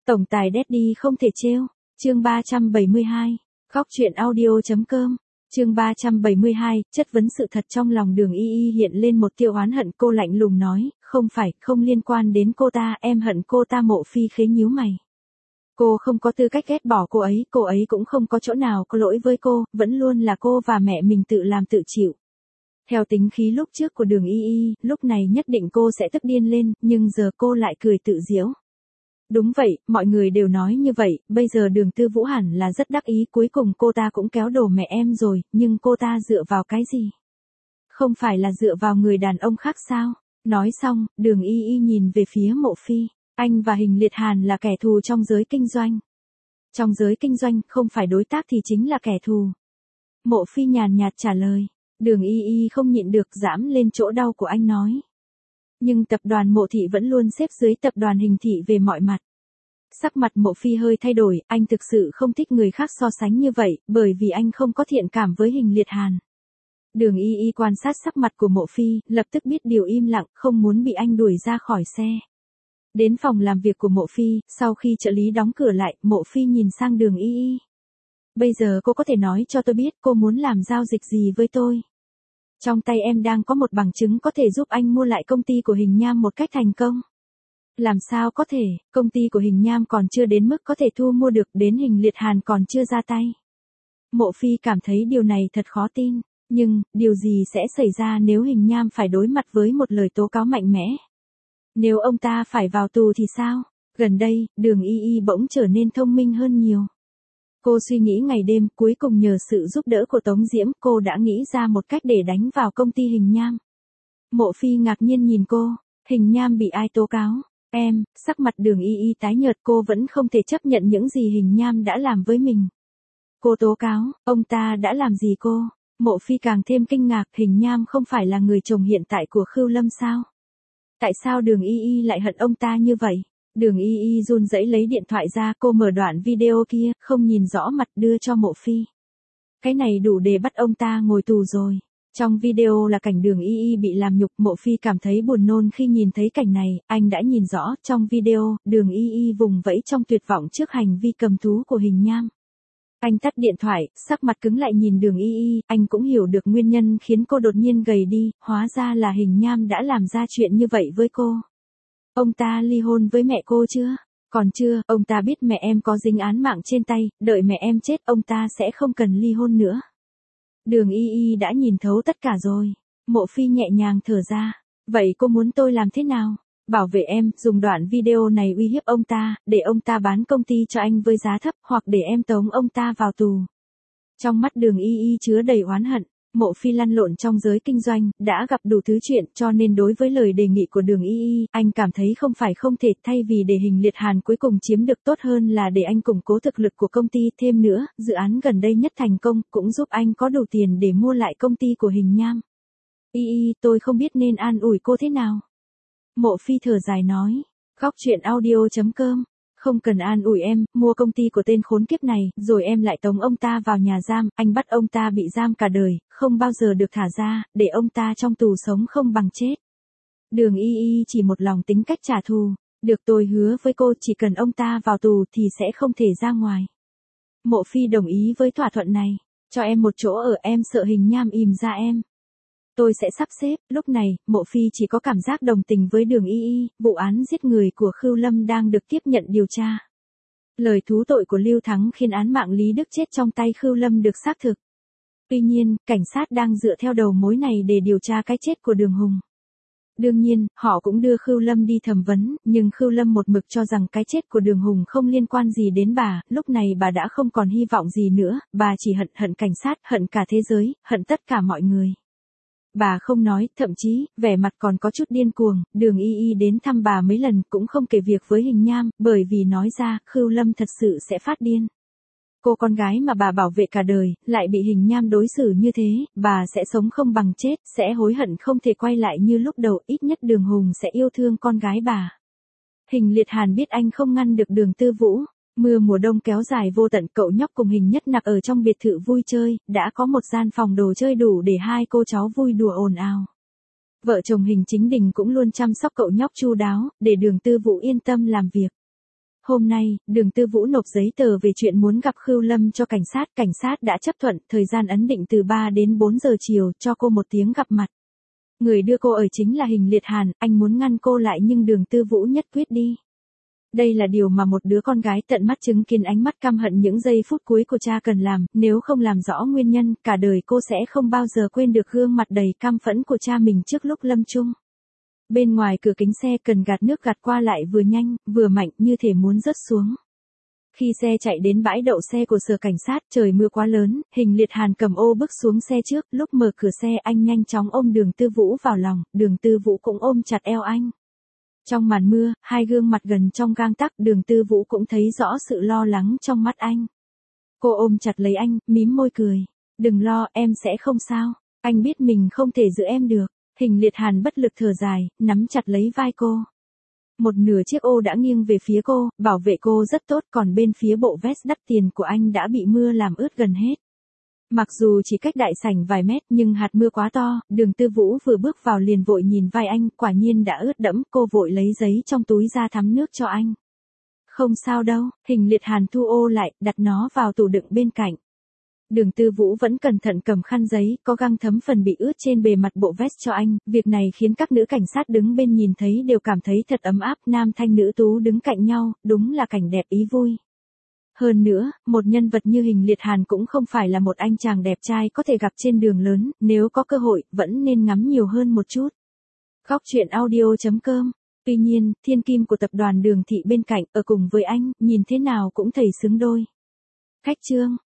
Tổng tài Daddy không thể trêu. Chương 372. Góc truyện audio.com. Chương 372, chất vấn sự thật trong lòng Đường Y Y hiện lên một tia oán hận, cô lạnh lùng nói, không liên quan đến cô ta, em hận cô ta. Mộ Phi khế nhíu mày. Cô không có tư cách ghét bỏ cô ấy cũng không có chỗ nào có lỗi với cô, vẫn luôn là cô và mẹ mình tự làm tự chịu. Theo tính khí lúc trước của Đường Y Y, lúc này nhất định cô sẽ tức điên lên, nhưng giờ cô lại cười tự giễu. Đúng vậy, mọi người đều nói như vậy, bây giờ Đường Tư Vũ hẳn là rất đắc ý, cuối cùng cô ta cũng kéo đồ mẹ em rồi, nhưng cô ta dựa vào cái gì? Không phải là dựa vào người đàn ông khác sao? Nói xong, Đường Y Y nhìn về phía Mộ Phi, anh và Hình Liệt Hàn là kẻ thù trong giới kinh doanh. Trong giới kinh doanh, không phải đối tác thì chính là kẻ thù. Mộ Phi nhàn nhạt trả lời. Đường Y Y không nhịn được giãm lên chỗ đau của anh nói. Nhưng tập đoàn Mộ Thị vẫn luôn xếp dưới tập đoàn Hình Thị về mọi mặt. Sắc mặt Mộ Phi hơi thay đổi, anh thực sự không thích người khác so sánh như vậy, bởi vì anh không có thiện cảm với Hình Liệt Hàn. Đường Y Y quan sát sắc mặt của Mộ Phi, lập tức biết điều, im lặng, không muốn bị anh đuổi ra khỏi xe. Đến phòng làm việc của Mộ Phi, sau khi trợ lý đóng cửa lại, Mộ Phi nhìn sang Đường Y Y. Bây giờ cô có thể nói cho tôi biết cô muốn làm giao dịch gì với tôi? Trong tay em đang có một bằng chứng có thể giúp anh mua lại công ty của Hình Nham một cách thành công. Làm sao có thể, công ty của Hình Nham còn chưa đến mức có thể thu mua được, đến Hình Liệt Hàn còn chưa ra tay. Mộ Phi cảm thấy điều này thật khó tin, nhưng, điều gì sẽ xảy ra nếu Hình Nham phải đối mặt với một lời tố cáo mạnh mẽ? Nếu ông ta phải vào tù thì sao? Gần đây, Đường Y Y bỗng trở nên thông minh hơn nhiều. Cô suy nghĩ ngày đêm, cuối cùng nhờ sự giúp đỡ của Tống Diễm, cô đã nghĩ ra một cách để đánh vào công ty Hình Nham. Mộ Phi ngạc nhiên nhìn cô, Hình Nham bị ai tố cáo? Em, sắc mặt Đường Y Y tái nhợt, cô vẫn không thể chấp nhận những gì Hình Nham đã làm với mình. Cô tố cáo, ông ta đã làm gì cô? Mộ Phi càng thêm kinh ngạc, Hình Nham không phải là người chồng hiện tại của Khưu Lâm sao? Tại sao Đường Y Y lại hận ông ta như vậy? Đường Y Y run rẩy lấy điện thoại ra, cô mở đoạn video kia, không nhìn rõ mặt, đưa cho Mộ Phi. Cái này đủ để bắt ông ta ngồi tù rồi. Trong video là cảnh Đường Y Y bị làm nhục, Mộ Phi cảm thấy buồn nôn khi nhìn thấy cảnh này, anh đã nhìn rõ, trong video, Đường Y Y vùng vẫy trong tuyệt vọng trước hành vi cầm thú của Hình Nham. Anh tắt điện thoại, sắc mặt cứng lại nhìn Đường Y Y, anh cũng hiểu được nguyên nhân khiến cô đột nhiên gầy đi, hóa ra là Hình Nham đã làm ra chuyện như vậy với cô. Ông ta ly hôn với mẹ cô chưa? Còn chưa, ông ta biết mẹ em có dính án mạng trên tay, đợi mẹ em chết ông ta sẽ không cần ly hôn nữa. Đường Y Y đã nhìn thấu tất cả rồi. Mộ Phi nhẹ nhàng thở ra. Vậy cô muốn tôi làm thế nào? Bảo vệ em, dùng đoạn video này uy hiếp ông ta, để ông ta bán công ty cho anh với giá thấp, hoặc để em tống ông ta vào tù. Trong mắt Đường Y Y chứa đầy oán hận. Mộ Phi lăn lộn trong giới kinh doanh, đã gặp đủ thứ chuyện, cho nên đối với lời đề nghị của Đường Y Y, anh cảm thấy không phải không thể, thay vì để Hình Liệt Hàn cuối cùng chiếm được tốt hơn là để anh củng cố thực lực của công ty. Thêm nữa, dự án gần đây nhất thành công, cũng giúp anh có đủ tiền để mua lại công ty của Hình Nham. Y Y, tôi không biết nên an ủi cô thế nào. Mộ Phi thở dài nói, góc truyện audio.com. Không cần an ủi em, mua công ty của tên khốn kiếp này, rồi em lại tống ông ta vào nhà giam, anh bắt ông ta bị giam cả đời, không bao giờ được thả ra, để ông ta trong tù sống không bằng chết. Đường Y Y chỉ một lòng tính cách trả thù, được, tôi hứa với cô, chỉ cần ông ta vào tù thì sẽ không thể ra ngoài. Mộ Phi đồng ý với thỏa thuận này, cho em một chỗ ở, em sợ Hình Nham ìm ra em. Tôi sẽ sắp xếp. Lúc này, Mộ Phi chỉ có cảm giác đồng tình với Đường Y Y, vụ án giết người của Khưu Lâm đang được tiếp nhận điều tra. Lời thú tội của Lưu Thắng khiến án mạng Lý Đức chết trong tay Khưu Lâm được xác thực. Tuy nhiên, cảnh sát đang dựa theo đầu mối này để điều tra cái chết của Đường Hùng. Đương nhiên, họ cũng đưa Khưu Lâm đi thẩm vấn, nhưng Khưu Lâm một mực cho rằng cái chết của Đường Hùng không liên quan gì đến bà, lúc này bà đã không còn hy vọng gì nữa, bà chỉ hận cảnh sát, hận cả thế giới, hận tất cả mọi người. Bà không nói, thậm chí, vẻ mặt còn có chút điên cuồng. Đường Y Y đến thăm bà mấy lần cũng không kể việc với Hình Nham, bởi vì nói ra, Khưu Lâm thật sự sẽ phát điên. Cô con gái mà bà bảo vệ cả đời, lại bị Hình Nham đối xử như thế, bà sẽ sống không bằng chết, sẽ hối hận không thể quay lại như lúc đầu, ít nhất Đường Hùng sẽ yêu thương con gái bà. Hình Liệt Hàn biết anh không ngăn được Đường Tư Vũ. Mưa mùa đông kéo dài vô tận, cậu nhóc cùng Hình Nhất Nặc ở trong biệt thự vui chơi, đã có một gian phòng đồ chơi đủ để hai cô cháu vui đùa ồn ào. Vợ chồng Hình Chính Đình cũng luôn chăm sóc cậu nhóc chu đáo, để Đường Tư Vũ yên tâm làm việc. Hôm nay, Đường Tư Vũ nộp giấy tờ về chuyện muốn gặp Khưu Lâm cho cảnh sát đã chấp thuận, thời gian ấn định từ 3 đến 4 giờ chiều, cho cô một tiếng gặp mặt. Người đưa cô ở chính là Hình Liệt Hàn, anh muốn ngăn cô lại nhưng Đường Tư Vũ nhất quyết đi. Đây là điều mà một đứa con gái tận mắt chứng kiến ánh mắt căm hận những giây phút cuối của cha cần làm, nếu không làm rõ nguyên nhân, cả đời cô sẽ không bao giờ quên được gương mặt đầy căm phẫn của cha mình trước lúc lâm chung. Bên ngoài cửa kính xe cần gạt nước gạt qua lại vừa nhanh, vừa mạnh như thể muốn rớt xuống. Khi xe chạy đến bãi đậu xe của sở cảnh sát, trời mưa quá lớn, Hình Liệt Hàn cầm ô bước xuống xe trước, lúc mở cửa xe anh nhanh chóng ôm Đường Tư Vũ vào lòng, Đường Tư Vũ cũng ôm chặt eo anh. Trong màn mưa, hai gương mặt gần trong gang tấc, Đường Tư Vũ cũng thấy rõ sự lo lắng trong mắt anh. Cô ôm chặt lấy anh, mím môi cười. Đừng lo, em sẽ không sao. Anh biết mình không thể giữ em được. Hình Liệt Hàn bất lực thở dài, nắm chặt lấy vai cô. Một nửa chiếc ô đã nghiêng về phía cô, bảo vệ cô rất tốt, còn bên phía bộ vest đắt tiền của anh đã bị mưa làm ướt gần hết. Mặc dù chỉ cách đại sảnh vài mét nhưng hạt mưa quá to, Đường Tư Vũ vừa bước vào liền vội nhìn vai anh, quả nhiên đã ướt đẫm, cô vội lấy giấy trong túi ra thắm nước cho anh. Không sao đâu, Hình Liệt Hàn thu ô lại, đặt nó vào tủ đựng bên cạnh. Đường Tư Vũ vẫn cẩn thận cầm khăn giấy, có găng thấm phần bị ướt trên bề mặt bộ vest cho anh, việc này khiến các nữ cảnh sát đứng bên nhìn thấy đều cảm thấy thật ấm áp, nam thanh nữ tú đứng cạnh nhau, đúng là cảnh đẹp ý vui. Hơn nữa, một nhân vật như Hình Liệt Hàn cũng không phải là một anh chàng đẹp trai có thể gặp trên đường lớn, nếu có cơ hội, vẫn nên ngắm nhiều hơn một chút. Góc truyện audio.com. Tuy nhiên, thiên kim của tập đoàn Đường Thị bên cạnh, ở cùng với anh, nhìn thế nào cũng thấy xứng đôi. Khách chương.